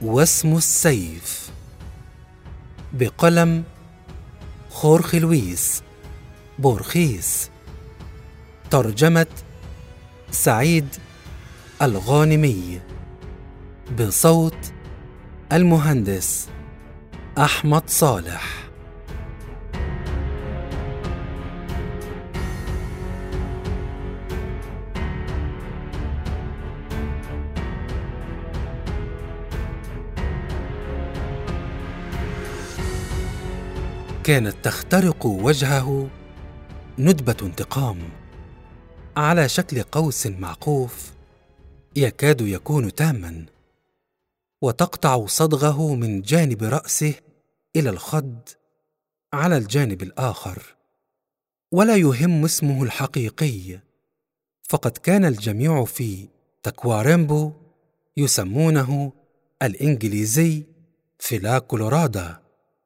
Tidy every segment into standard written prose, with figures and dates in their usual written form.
واسم السيف، بقلم خورخي لويس بورخيس، ترجمة سعيد الغانمي، بصوت المهندس أحمد صالح. كانت تخترق وجهه ندبة انتقام على شكل قوس معقوف يكاد يكون تاماً، وتقطع صدغه من جانب رأسه إلى الخد على الجانب الآخر. ولا يهم اسمه الحقيقي، فقد كان الجميع في تاكواريمبو يسمونه الإنجليزي فيلا كولورادا.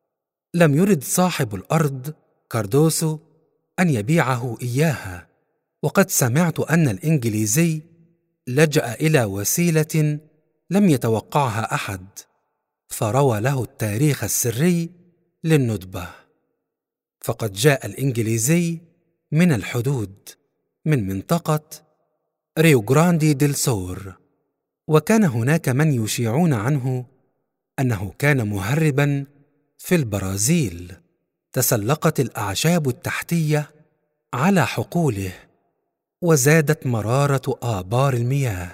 لم يرد صاحب الأرض كاردوسو أن يبيعه إياها، وقد سمعت أن الإنجليزي لجأ إلى وسيلة لم يتوقعها أحد، فروى له التاريخ السري للندبة. فقد جاء الإنجليزي من الحدود، من منطقة ريو غراندي ديل سور، وكان هناك من يشيعون عنه أنه كان مهرباً في البرازيل. تسلقت الأعشاب التحتية على حقوله، وزادت مرارة آبار المياه.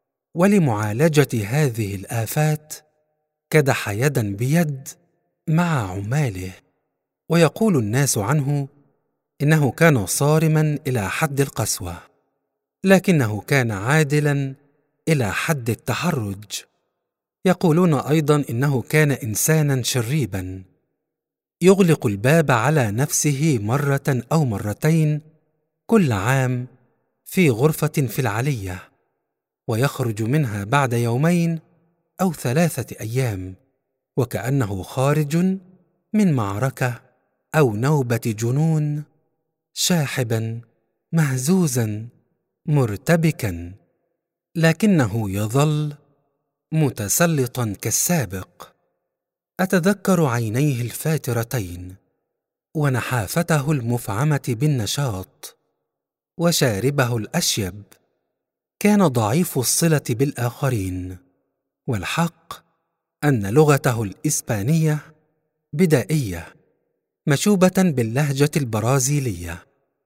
ولمعالجة هذه الآفات كدح يداً بيد مع عماله. ويقول الناس عنه إنه كان صارماً إلى حد القسوة، لكنه كان عادلاً إلى حد التحرج. يقولون أيضاً إنه كان إنساناً شريباً، يغلق الباب على نفسه مرة أو مرتين كل عام في غرفة في العلية، ويخرج منها بعد يومين أو 3 أيام، وكأنه خارج من معركة أو نوبة جنون، شاحباً مهزوزاً مرتبكاً، لكنه يظل متسلطاً كالسابق. أتذكر عينيه الفاترتين، ونحافته المفعمة بالنشاط، وشاربه الأشيب. كان ضعيف الصلة بالآخرين، والحق أن لغته الإسبانية بدائية مشوبة باللهجة البرازيلية،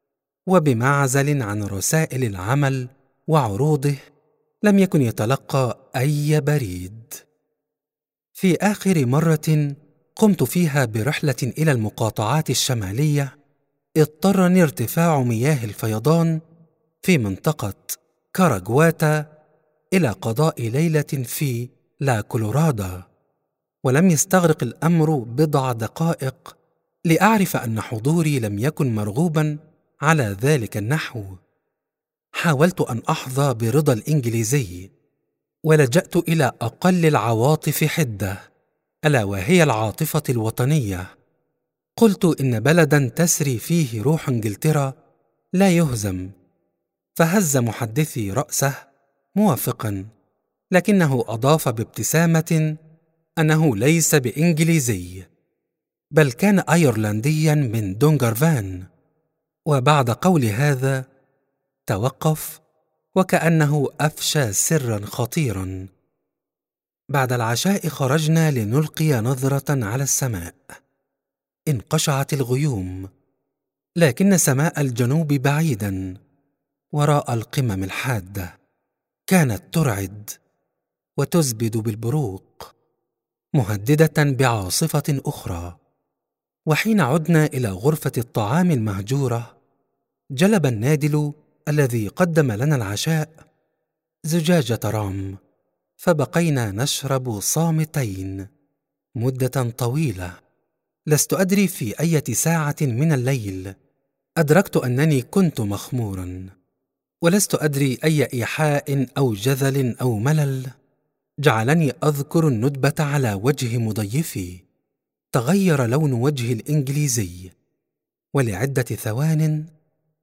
وبمعزل عن رسائل العمل وعروضه لم يكن يتلقى أي بريد. في آخر مرة قمت فيها برحلة إلى المقاطعات الشمالية، اضطرني ارتفاع مياه الفيضان في منطقة كاراغواتا إلى قضاء ليلة في لا كولورادا، ولم يستغرق الأمر بضع دقائق لأعرف أن حضوري لم يكن مرغوباً على ذلك النحو. حاولت أن أحظى برضا الإنجليزي، ولجأت إلى أقل العواطف حدة، ألا وهي العاطفة الوطنية. قلت إن بلداً تسري فيه روح إنجلترا لا يهزم، فهز محدثي رأسه موافقاً، لكنه أضاف بابتسامة أنه ليس بإنجليزي، بل كان أيرلندياً من دونغرفان. وبعد قول هذا توقف، وكأنه أفشى سراً خطيراً. بعد العشاء خرجنا لنلقي نظرة على السماء. انقشعت الغيوم، لكن سماء الجنوب بعيداً وراء القمم الحادة كانت ترعد وتزبد بالبروق، مهددة بعاصفة أخرى. وحين عدنا إلى غرفة الطعام المهجورة، جلب النادل الذي قدم لنا العشاء زجاجة رام، فبقينا نشرب صامتين مدة طويلة. لست أدري في أي ساعة من الليل أدركت أنني كنت مخموراً، ولست أدري أي إيحاء أو جذل أو ملل جعلني أذكر الندبة على وجه مضيفي. تغير لون وجه الإنجليزي، ولعدة ثوان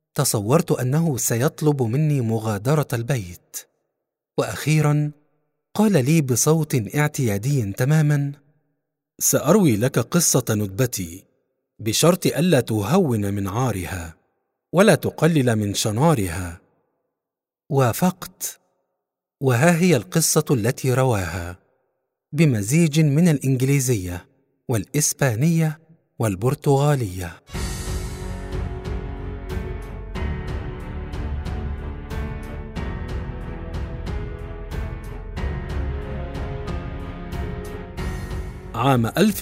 تصورت أنه سيطلب مني مغادرة البيت، وأخيراً قال لي بصوت اعتيادي تماما: سأروي لك قصة ندبتي بشرط ألا تهون من عارها ولا تقلل من شنارها. وافقت، وها هي القصة التي رواها بمزيج من الإنجليزية والإسبانية والبرتغالية. عام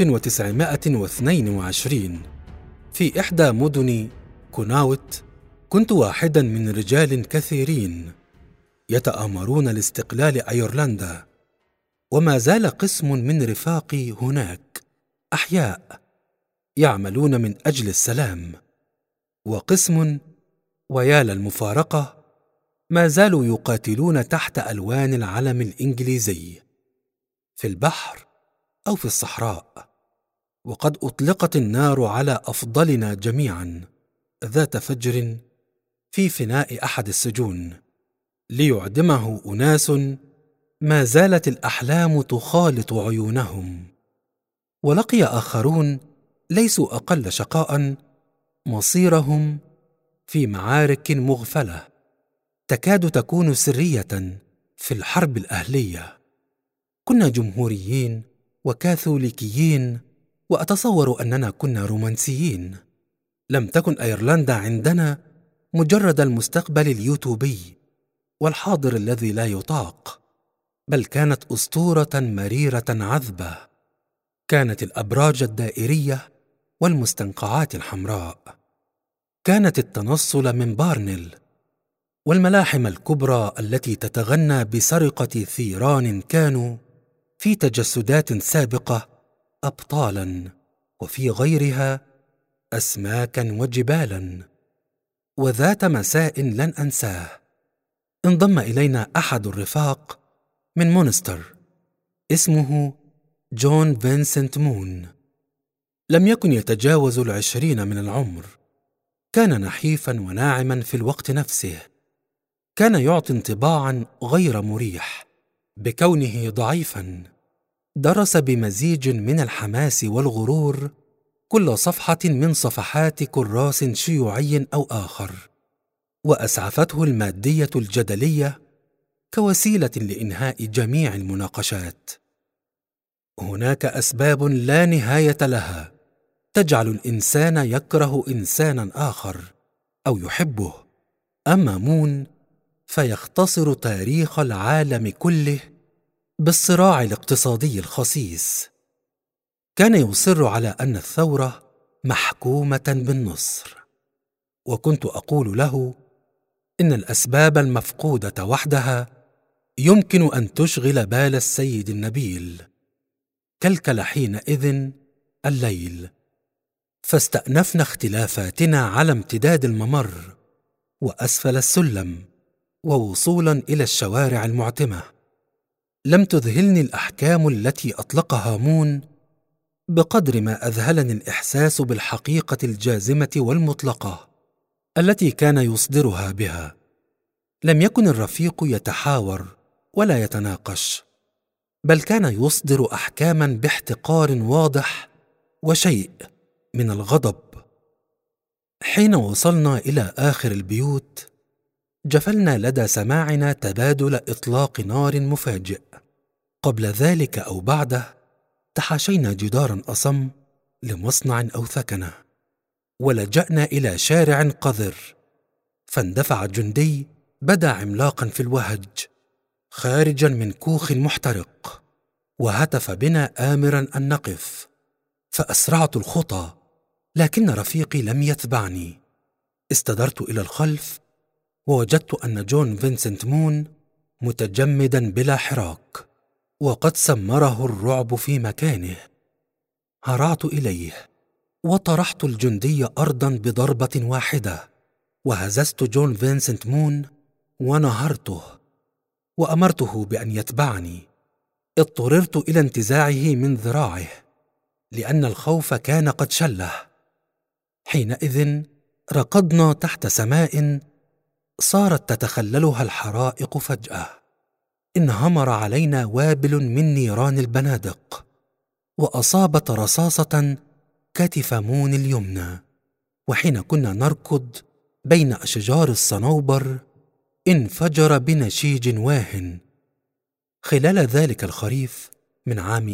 1922 في إحدى مدن كوناوت كنت واحدا من رجال كثيرين يتآمرون لاستقلال أيرلندا، وما زال قسم من رفاقي هناك أحياء يعملون من أجل السلام، وقسم، ويا للمفارقة، ما زالوا يقاتلون تحت ألوان العلم الإنجليزي في البحر أو في الصحراء. وقد أطلقت النار على أفضلنا جميعا ذات فجر في فناء أحد السجون ليعدمه أناس ما زالت الأحلام تخالط عيونهم. ولقي آخرون ليسوا أقل شقاء مصيرهم في معارك مغفلة تكاد تكون سرية في الحرب الأهلية. كنا جمهوريين وكاثوليكيين، وأتصور أننا كنا رومانسيين. لم تكن أيرلندا عندنا مجرد المستقبل اليوتوبي والحاضر الذي لا يطاق، بل كانت أسطورة مريرة عذبة. كانت الأبراج الدائرية والمستنقعات الحمراء، كانت التنصل من بارنيل، والملاحم الكبرى التي تتغنى بسرقة ثيران كانوا في تجسدات سابقة أبطالا، وفي غيرها أسماكا وجبالا. وذات مساء لن أنساه انضم إلينا أحد الرفاق من مونستر اسمه جون فينسنت مون. لم يكن يتجاوز 20 من العمر. كان نحيفا وناعما في الوقت نفسه. كان يعطي انطباعا غير مريح بكونه ضعيفا. درس بمزيج من الحماس والغرور كل صفحة من صفحات كراس شيوعي أو آخر، وأسعفته المادية الجدلية كوسيلة لإنهاء جميع المناقشات. هناك أسباب لا نهاية لها تجعل الإنسان يكره إنسانا آخر أو يحبه. أما مون فيختصر تاريخ العالم كله بالصراع الاقتصادي الخسيس. كان يصر على أن الثورة محكومة بالنصر، وكنت أقول له إن الأسباب المفقودة وحدها يمكن أن تشغل بال السيد النبيل. كلكل حينئذ الليل، فاستأنفنا اختلافاتنا على امتداد الممر وأسفل السلم ووصولا إلى الشوارع المعتمة. لم تذهلني الأحكام التي أطلقها مون بقدر ما أذهلني الإحساس بالحقيقة الجازمة والمطلقة التي كان يصدرها بها. لم يكن الرفيق يتحاور ولا يتناقش، بل كان يصدر أحكاما باحتقار واضح وشيء من الغضب. حين وصلنا إلى آخر البيوت جفلنا لدى سماعنا تبادل إطلاق نار مفاجئ. قبل ذلك أو بعده تحاشينا جدارا أصم لمصنع أو ثكنة، ولجأنا إلى شارع قذر، فاندفع جندي بدا عملاقا في الوهج خارجا من كوخ محترق، وهتف بنا آمرا أن نقف. فأسرعت الخطى، لكن رفيقي لم يتبعني. استدرت إلى الخلف ووجدت أن جون فينسنت مون متجمدا بلا حراك، وقد سمره الرعب في مكانه. هرعت إليه وطرحت الجندي أرضا بضربة واحدة، وهززت جون فينسنت مون ونهرته وأمرته بأن يتبعني. اضطررت إلى انتزاعه من ذراعه لأن الخوف كان قد شله. حينئذ ركضنا تحت سماء صارت تتخللها الحرائق فجأة. انهمر علينا وابل من نيران البنادق، وأصابت رصاصة كتف مون اليمنى. وحين كنا نركض بين أشجار الصنوبر انفجر بنشيج واه. خلال ذلك الخريف من عام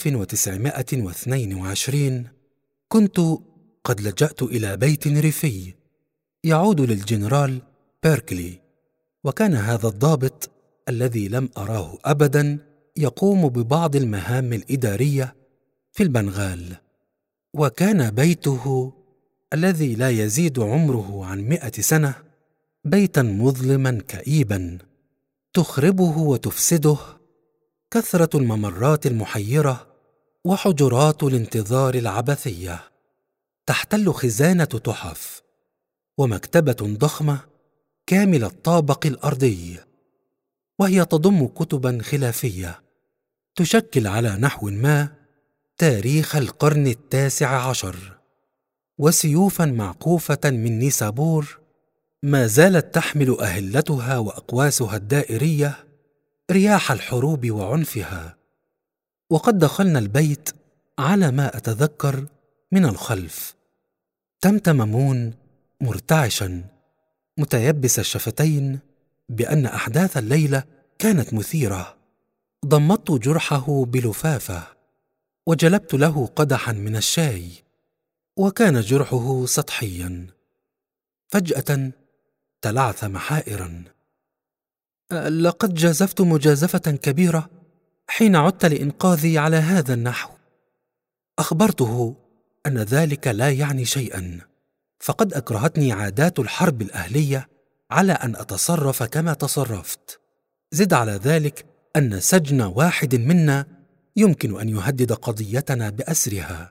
1922 كنت قد لجأت إلى بيت ريفي يعود للجنرال بيركلي، وكان هذا الضابط الذي لم أراه أبدا يقوم ببعض المهام الإدارية في البنغال، وكان بيته الذي لا يزيد عمره عن 100 سنة بيتا مظلما كئيبا تخربه وتفسده كثرة الممرات المحيرة وحجرات الانتظار العبثية. تحتل خزانة تحف ومكتبة ضخمة كامل الطابق الأرضي، وهي تضم كتبا خلافية تشكل على نحو ما تاريخ القرن 19، وسيوفا معقوفة من نيسابور ما زالت تحمل أهلتها وأقواسها الدائرية رياح الحروب وعنفها. وقد دخلنا البيت على ما أتذكر من الخلف. تمتم مون مرتعشا متيبس الشفتين بأن أحداث الليلة كانت مثيرة. ضمدت جرحه بلفافة وجلبت له قدحا من الشاي، وكان جرحه سطحيا. فجأة تلعثم حائرا: لقد جازفت مجازفة كبيرة حين عدت لإنقاذي على هذا النحو. أخبرته أن ذلك لا يعني شيئا، فقد أكرهتني عادات الحرب الأهلية على أن أتصرف كما تصرفت. زد على ذلك أن سجن واحد منا يمكن أن يهدد قضيتنا بأسرها.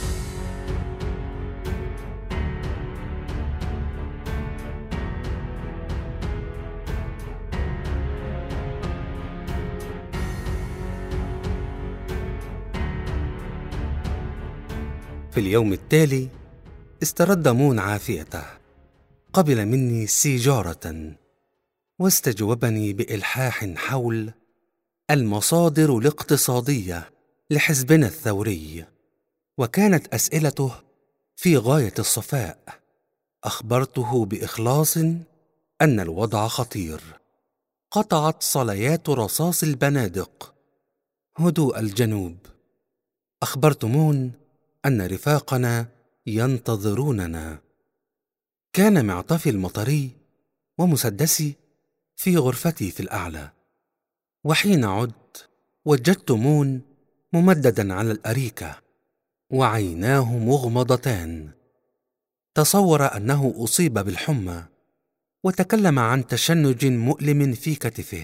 في اليوم التالي استرد مون عافيته، قبل مني سيجارة واستجوبني بإلحاح حول المصادر الاقتصادية لحزبنا الثوري، وكانت أسئلته في غاية الصفاء. أخبرته بإخلاص أن الوضع خطير. قطعت صليات رصاص البنادق هدوء الجنوب. أخبرت مون أن رفاقنا ينتظروننا. كان معطفي المطري ومسدسي في غرفتي في الأعلى، وحين عدت وجدت مون ممددا على الأريكة وعيناه مغمضتان. تصور أنه أصيب بالحمى، وتكلم عن تشنج مؤلم في كتفه.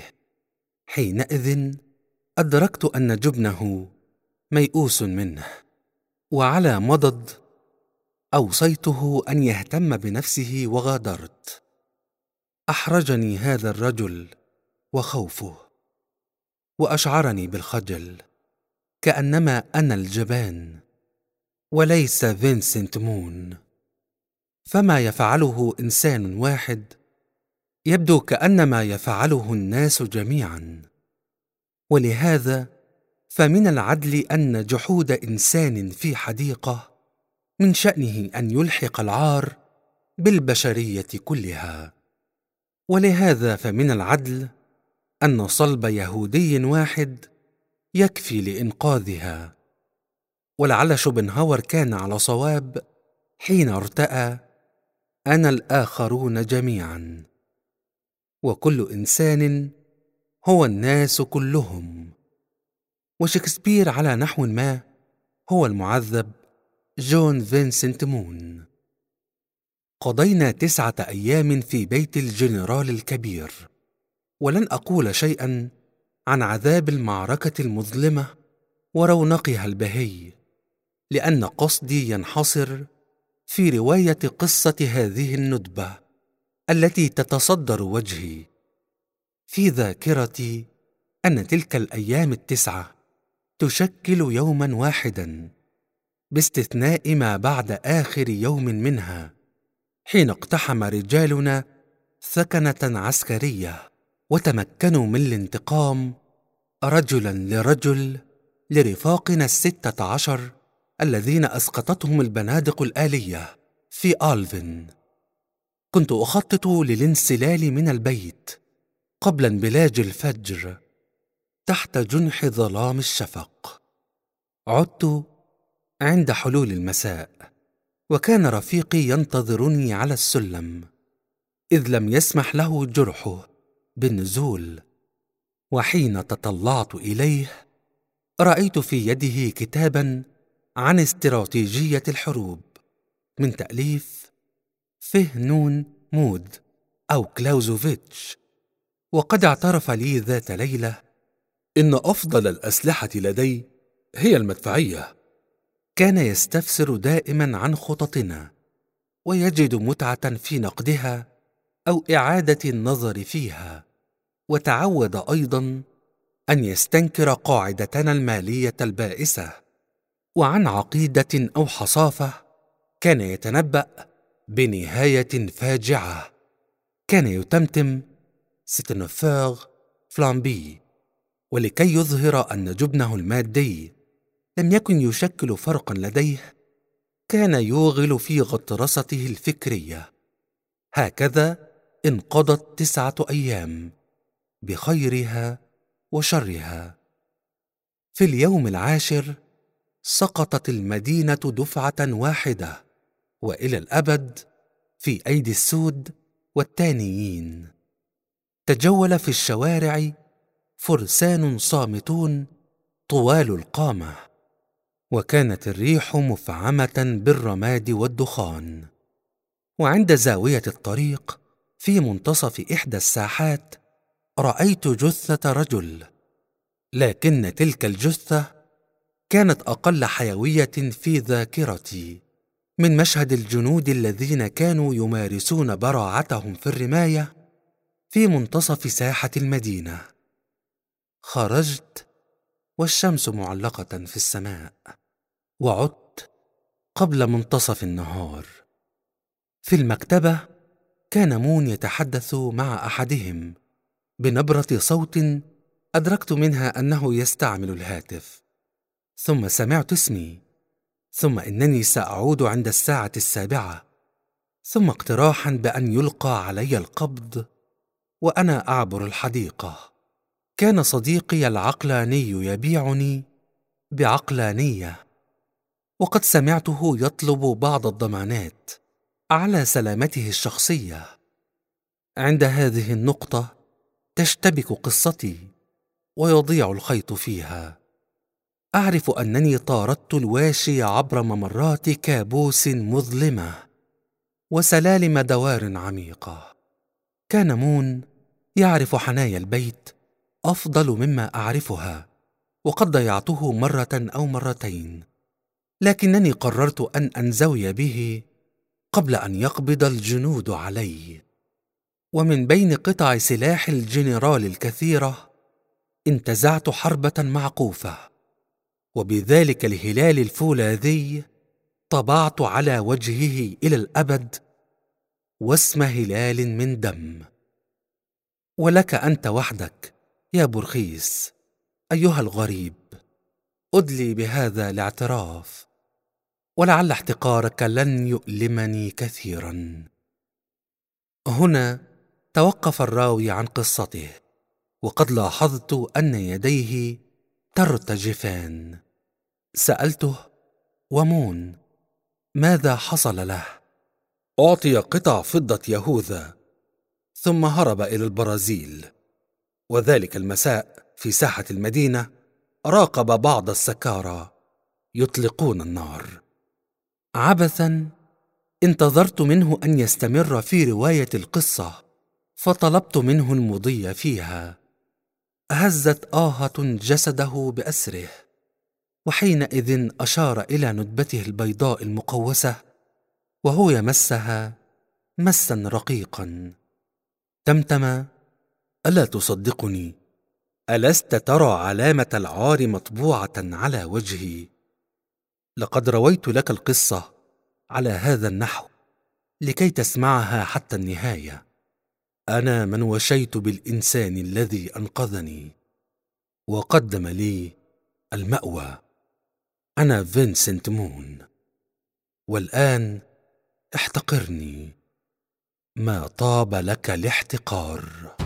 حينئذ أدركت أن جبنه ميؤوس منه، وعلى مضض أوصيته أن يهتم بنفسه وغادرت. أحرجني هذا الرجل وخوفه، وأشعرني بالخجل، كأنما أنا الجبان وليس فينسنت مون. فما يفعله إنسان واحد يبدو كأنما يفعله الناس جميعا، ولهذا فمن العدل أن جحود إنسان في حديقة من شأنه أن يلحق العار بالبشرية كلها. ولهذا فمن العدل أن صلب يهودي واحد يكفي لإنقاذها. ولعل شوبنهاور كان على صواب حين ارتأى أنا الآخرون جميعا، وكل إنسان هو الناس كلهم. وشكسبير على نحو ما هو المعذب جون فينسنت مون. قضينا 9 أيام في بيت الجنرال الكبير، ولن أقول شيئا عن عذاب المعركة المظلمة ورونقها البهي، لأن قصدي ينحصر في رواية قصة هذه الندبة التي تتصدر وجهي. في ذاكرتي أن تلك الأيام 9 تشكل يوما واحدا، باستثناء ما بعد آخر يوم منها، حين اقتحم رجالنا ثكنة عسكرية وتمكنوا من الانتقام رجلا لرجل لرفاقنا 16 الذين أسقطتهم البنادق الآلية في آلفن. كنت أخطط للانسلال من البيت قبل انبلاج الفجر تحت جنح ظلام الشفق. عدت عند حلول المساء، وكان رفيقي ينتظرني على السلم، إذ لم يسمح له جرحه بالنزول. وحين تطلعت إليه رأيت في يده كتابا عن استراتيجية الحروب من تأليف فهنون مود أو كلاوزوفيتش. وقد اعترف لي ذات ليلة إن أفضل الأسلحة لدي هي المدفعية. كان يستفسر دائما عن خططنا، ويجد متعة في نقدها أو إعادة النظر فيها. وتعود أيضا أن يستنكر قاعدتنا المالية البائسة. وعن عقيدة أو حصافة كان يتنبأ بنهاية فاجعة. كان يتمتم ستنوفير فلامبي، ولكي يظهر أن جبنه المادي لم يكن يشكل فرقا لديه، كان يوغل في غطرسته الفكرية. هكذا انقضت 9 أيام بخيرها وشرها. في اليوم العاشر سقطت المدينة دفعة واحدة وإلى الأبد في أيدي السود والتانيين. تجول في الشوارع فرسان صامتون طوال القامة، وكانت الريح مفعمة بالرماد والدخان. وعند زاوية الطريق في منتصف إحدى الساحات رأيت جثة رجل، لكن تلك الجثة كانت أقل حيوية في ذاكرتي من مشهد الجنود الذين كانوا يمارسون براعتهم في الرماية في منتصف ساحة المدينة. خرجت والشمس معلقة في السماء، وعدت قبل منتصف النهار. في المكتبة كان مون يتحدث مع أحدهم بنبرة صوت أدركت منها أنه يستعمل الهاتف. ثم سمعت اسمي، ثم إنني سأعود عند 7:00، ثم اقتراحا بأن يلقى علي القبض وأنا أعبر الحديقة. كان صديقي العقلاني يبيعني بعقلانية، وقد سمعته يطلب بعض الضمانات على سلامته الشخصية. عند هذه النقطة تشتبك قصتي ويضيع الخيط فيها. أعرف أنني طاردت الواشي عبر ممرات كابوس مظلمة وسلالم دوار عميقة. كان مون يعرف حنايا البيت أفضل مما أعرفها، وقد ضيعته مرة أو مرتين، لكنني قررت أن أنزوي به قبل أن يقبض الجنود علي. ومن بين قطع سلاح الجنرال الكثيرة انتزعت حربة معقوفة، وبذلك الهلال الفولاذي طبعت على وجهه إلى الأبد واسم هلال من دم. ولك أنت وحدك يا برخيس أيها الغريب أدلي بهذا الاعتراف، ولعل احتقارك لن يؤلمني كثيرا. هنا توقف الراوي عن قصته، وقد لاحظت أن يديه ترتجفان. سألته: ومون ماذا حصل له؟ أعطي قطع فضة يهوذا ثم هرب إلى البرازيل، وذلك المساء في ساحة المدينة راقب بعض السكارى يطلقون النار. عبثا انتظرت منه أن يستمر في رواية القصة، فطلبت منه المضي فيها. هزت آهة جسده بأسره، وحينئذ أشار إلى ندبته البيضاء المقوسة وهو يمسها مسا رقيقا. تمتم: ألا تصدقني؟ ألست ترى علامة العار مطبوعة على وجهي؟ لقد رويت لك القصة على هذا النحو لكي تسمعها حتى النهاية. أنا من وشيت بالإنسان الذي أنقذني وقدم لي المأوى. أنا فينسنت مون، والآن احتقرني. ما طاب لك الاحتقار.